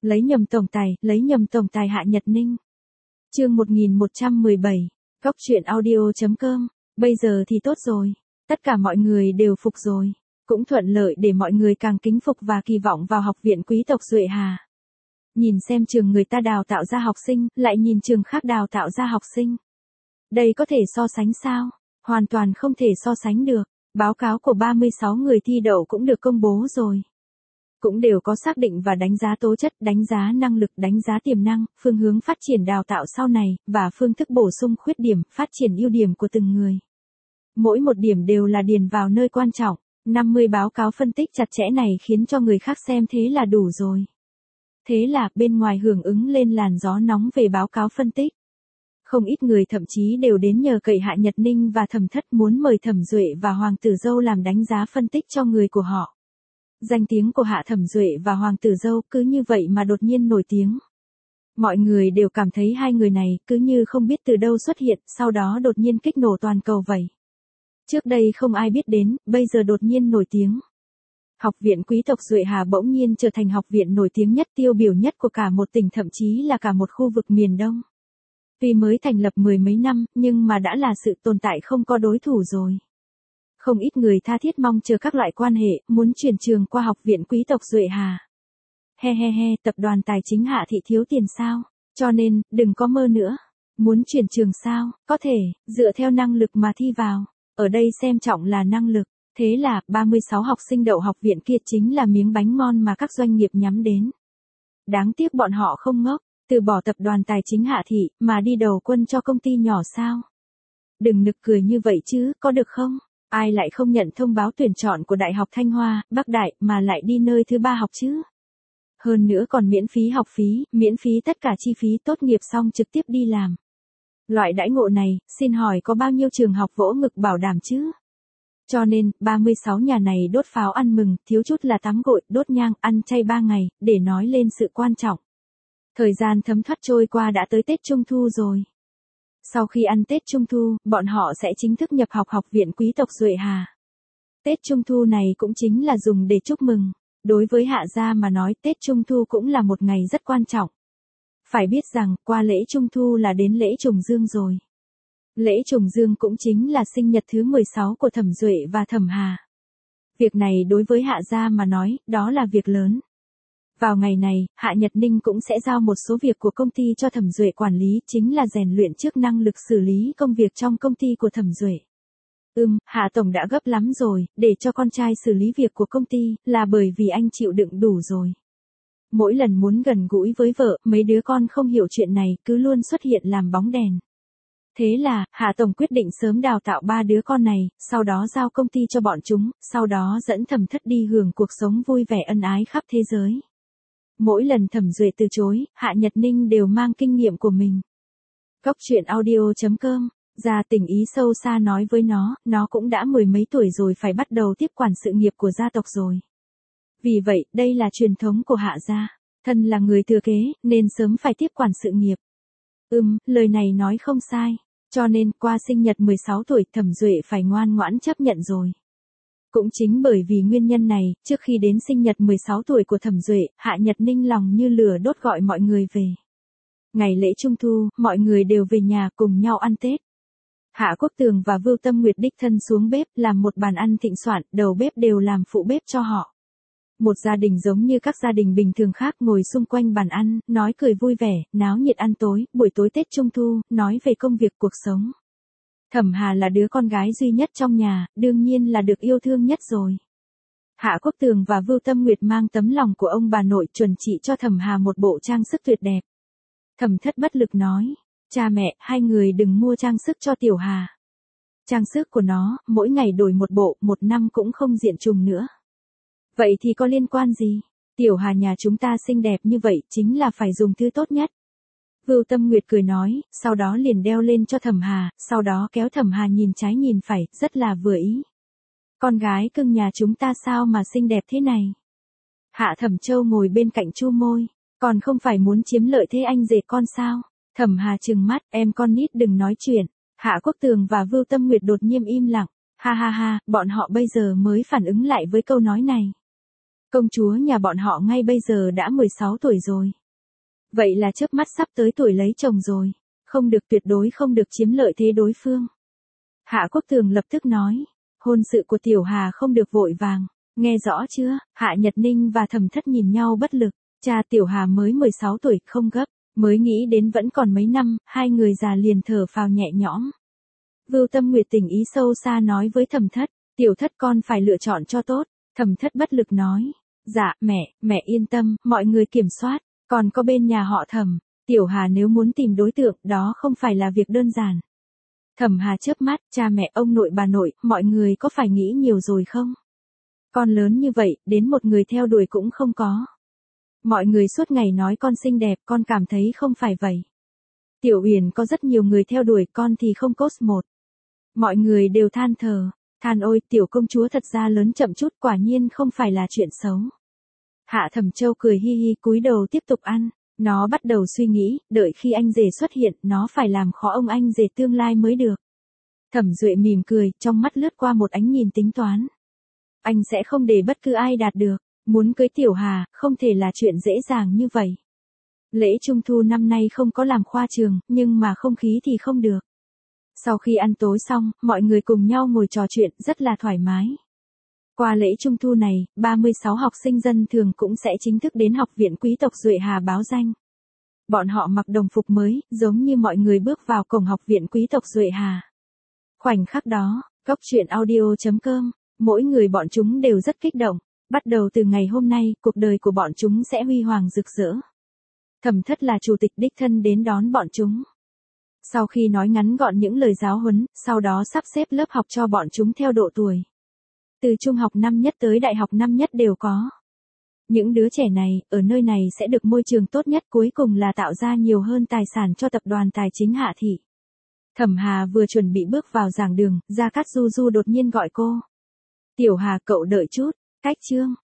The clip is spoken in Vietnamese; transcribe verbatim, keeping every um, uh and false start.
Lấy nhầm tổng tài, lấy nhầm tổng tài Hạ Nhật Ninh. Chương một nghìn một trăm mười bảy, Cóc truyện audio chấm com. Bây giờ thì tốt rồi, tất cả mọi người đều phục rồi, cũng thuận lợi để mọi người càng kính phục và kỳ vọng vào học viện quý tộc Duệ Hà. Nhìn xem trường người ta đào tạo ra học sinh, lại nhìn trường khác đào tạo ra học sinh. Đây có thể so sánh sao? Hoàn toàn không thể so sánh được. Báo cáo của ba mươi sáu người thi đậu cũng được công bố rồi. Cũng đều có xác định và đánh giá tố chất, đánh giá năng lực, đánh giá tiềm năng, phương hướng phát triển đào tạo sau này, và phương thức bổ sung khuyết điểm, phát triển ưu điểm của từng người. Mỗi một điểm đều là điền vào nơi quan trọng. năm mươi báo cáo phân tích chặt chẽ này khiến cho người khác xem thế là đủ rồi. Thế là, bên ngoài hưởng ứng lên làn gió nóng về báo cáo phân tích. Không ít người thậm chí đều đến nhờ cậy Hạ Nhật Ninh và Thẩm Thất muốn mời Thẩm Duệ và Hoàng Tử Dâu làm đánh giá phân tích cho người của họ. Danh tiếng của Hạ Thẩm Duệ và Hoàng Tử Dâu cứ như vậy mà đột nhiên nổi tiếng. Mọi người đều cảm thấy hai người này cứ như không biết từ đâu xuất hiện, sau đó đột nhiên kích nổ toàn cầu vậy. Trước đây không ai biết đến, bây giờ đột nhiên nổi tiếng. Học viện quý tộc Duệ Hà bỗng nhiên trở thành học viện nổi tiếng nhất, tiêu biểu nhất của cả một tỉnh, thậm chí là cả một khu vực miền Đông. Tuy mới thành lập mười mấy năm, nhưng mà đã là sự tồn tại không có đối thủ rồi. Không ít người tha thiết mong chờ các loại quan hệ, muốn chuyển trường qua học viện quý tộc Duệ Hà. He he he, tập đoàn tài chính Hạ thị thiếu tiền sao? Cho nên, đừng có mơ nữa. Muốn chuyển trường sao? Có thể, dựa theo năng lực mà thi vào. Ở đây xem trọng là năng lực. Thế là, ba mươi sáu học sinh đậu học viện kia chính là miếng bánh ngon mà các doanh nghiệp nhắm đến. Đáng tiếc bọn họ không ngốc, từ bỏ tập đoàn tài chính Hạ thị, mà đi đầu quân cho công ty nhỏ sao? Đừng nực cười như vậy chứ, có được không? Ai lại không nhận thông báo tuyển chọn của Đại học Thanh Hoa, Bắc Đại, mà lại đi nơi thứ ba học chứ? Hơn nữa còn miễn phí học phí, miễn phí tất cả chi phí, tốt nghiệp xong trực tiếp đi làm. Loại đãi ngộ này, xin hỏi có bao nhiêu trường học vỗ ngực bảo đảm chứ? Cho nên, ba mươi sáu nhà này đốt pháo ăn mừng, thiếu chút là tắm gội, đốt nhang, ăn chay ba ngày, để nói lên sự quan trọng. Thời gian thấm thoát trôi qua đã tới Tết Trung Thu rồi. Sau khi ăn Tết Trung Thu, bọn họ sẽ chính thức nhập học học viện quý tộc Duệ Hà. Tết Trung Thu này cũng chính là dùng để chúc mừng. Đối với Hạ gia mà nói, Tết Trung Thu cũng là một ngày rất quan trọng. Phải biết rằng, qua lễ Trung Thu là đến lễ Trùng Dương rồi. Lễ Trùng Dương cũng chính là sinh nhật thứ mười sáu của Thẩm Duệ và Thẩm Hà. Việc này đối với Hạ gia mà nói, đó là việc lớn. Vào ngày này, Hạ Nhật Ninh cũng sẽ giao một số việc của công ty cho Thẩm Duệ quản lý, chính là rèn luyện trước năng lực xử lý công việc trong công ty của Thẩm Duệ. Ừm, Hạ Tổng đã gấp lắm rồi, để cho con trai xử lý việc của công ty, là bởi vì anh chịu đựng đủ rồi. Mỗi lần muốn gần gũi với vợ, mấy đứa con không hiểu chuyện này, cứ luôn xuất hiện làm bóng đèn. Thế là, Hạ Tổng quyết định sớm đào tạo ba đứa con này, sau đó giao công ty cho bọn chúng, sau đó dẫn Thẩm Thất đi hưởng cuộc sống vui vẻ ân ái khắp thế giới. Mỗi lần Thẩm Duệ từ chối, Hạ Nhật Ninh đều mang kinh nghiệm của mình. Cóc truyện audio chấm com, ra tình ý sâu xa nói với nó, nó cũng đã mười mấy tuổi rồi, phải bắt đầu tiếp quản sự nghiệp của gia tộc rồi. Vì vậy, đây là truyền thống của Hạ gia, thân là người thừa kế, nên sớm phải tiếp quản sự nghiệp. Ừm, lời này nói không sai, cho nên qua sinh nhật mười sáu tuổi Thẩm Duệ phải ngoan ngoãn chấp nhận rồi. Cũng chính bởi vì nguyên nhân này, trước khi đến sinh nhật mười sáu tuổi của Thẩm Duệ, Hạ Nhật Ninh lòng như lửa đốt gọi mọi người về. Ngày lễ Trung Thu, mọi người đều về nhà cùng nhau ăn Tết. Hạ Quốc Tường và Vưu Tâm Nguyệt đích thân xuống bếp làm một bàn ăn thịnh soạn, đầu bếp đều làm phụ bếp cho họ. Một gia đình giống như các gia đình bình thường khác ngồi xung quanh bàn ăn, nói cười vui vẻ, náo nhiệt ăn tối, buổi tối Tết Trung Thu, nói về công việc cuộc sống. Thẩm Hà là đứa con gái duy nhất trong nhà, đương nhiên là được yêu thương nhất rồi. Hạ Quốc Tường và Vưu Tâm Nguyệt mang tấm lòng của ông bà nội chuẩn trị cho Thẩm Hà một bộ trang sức tuyệt đẹp. Thẩm Thất bất lực nói, cha mẹ, hai người đừng mua trang sức cho Tiểu Hà. Trang sức của nó, mỗi ngày đổi một bộ, một năm cũng không diện trùng nữa. Vậy thì có liên quan gì? Tiểu Hà nhà chúng ta xinh đẹp như vậy, chính là phải dùng thứ tốt nhất. Vưu Tâm Nguyệt cười nói, sau đó liền đeo lên cho Thẩm Hà, sau đó kéo Thẩm Hà nhìn trái nhìn phải, rất là vừa ý. Con gái cưng nhà chúng ta sao mà xinh đẹp thế này? Hạ Thẩm Châu ngồi bên cạnh chu môi, còn không phải muốn chiếm lợi thế anh rể con sao? Thẩm Hà trừng mắt, em con nít đừng nói chuyện. Hạ Quốc Tường và Vưu Tâm Nguyệt đột nhiên im lặng, ha ha ha, bọn họ bây giờ mới phản ứng lại với câu nói này. Công chúa nhà bọn họ ngay bây giờ đã mười sáu tuổi rồi. Vậy là chớp mắt sắp tới tuổi lấy chồng rồi. Không được, tuyệt đối không được chiếm lợi thế đối phương. Hạ Quốc Tường lập tức nói. Hôn sự của Tiểu Hà không được vội vàng. Nghe rõ chưa? Hạ Nhật Ninh và Thẩm Thất nhìn nhau bất lực. Cha Tiểu Hà mới mười sáu tuổi, không gấp. Mới nghĩ đến vẫn còn mấy năm, hai người già liền thở phào nhẹ nhõm. Vưu Tâm Nguyệt tình ý sâu xa nói với Thẩm Thất. Tiểu Thất con phải lựa chọn cho tốt. Thẩm Thất bất lực nói. Dạ, mẹ, mẹ yên tâm, mọi người kiểm soát. Còn có bên nhà họ Thẩm. Tiểu Hà nếu muốn tìm đối tượng, đó không phải là việc đơn giản. Thẩm Hà chớp mắt, cha mẹ ông nội bà nội, mọi người có phải nghĩ nhiều rồi không? Con lớn như vậy, đến một người theo đuổi cũng không có. Mọi người suốt ngày nói con xinh đẹp, con cảm thấy không phải vậy. Tiểu Uyển có rất nhiều người theo đuổi, con thì không cốt một. Mọi người đều than thở, than ôi, tiểu công chúa thật ra lớn chậm chút, quả nhiên không phải là chuyện xấu. Hạ Thẩm Châu cười hi hi cúi đầu tiếp tục ăn. Nó bắt đầu suy nghĩ, đợi khi anh rể xuất hiện, nó phải làm khó ông anh rể tương lai mới được. Thẩm Duệ mỉm cười, trong mắt lướt qua một ánh nhìn tính toán. Anh sẽ không để bất cứ ai đạt được. Muốn cưới Tiểu Hà, không thể là chuyện dễ dàng như vậy. Lễ Trung Thu năm nay không có làm khoa trường, nhưng mà không khí thì không được. Sau khi ăn tối xong, mọi người cùng nhau ngồi trò chuyện rất là thoải mái. Qua lễ Trung Thu này, ba mươi sáu học sinh dân thường cũng sẽ chính thức đến Học viện Quý tộc Duệ Hà báo danh. Bọn họ mặc đồng phục mới, giống như mọi người bước vào cổng Học viện Quý tộc Duệ Hà. Khoảnh khắc đó, Góc Truyện Audio chấm com, mỗi người bọn chúng đều rất kích động. Bắt đầu từ ngày hôm nay, cuộc đời của bọn chúng sẽ huy hoàng rực rỡ. Thẩm Thất là chủ tịch đích thân đến đón bọn chúng. Sau khi nói ngắn gọn những lời giáo huấn, sau đó sắp xếp lớp học cho bọn chúng theo độ tuổi. Từ trung học năm nhất tới đại học năm nhất đều có. Những đứa trẻ này, ở nơi này sẽ được môi trường tốt nhất, cuối cùng là tạo ra nhiều hơn tài sản cho tập đoàn tài chính Hạ Thị. Thẩm Hà vừa chuẩn bị bước vào giảng đường, Gia Cát Du Du đột nhiên gọi cô. Tiểu Hà, cậu đợi chút. Cách chương.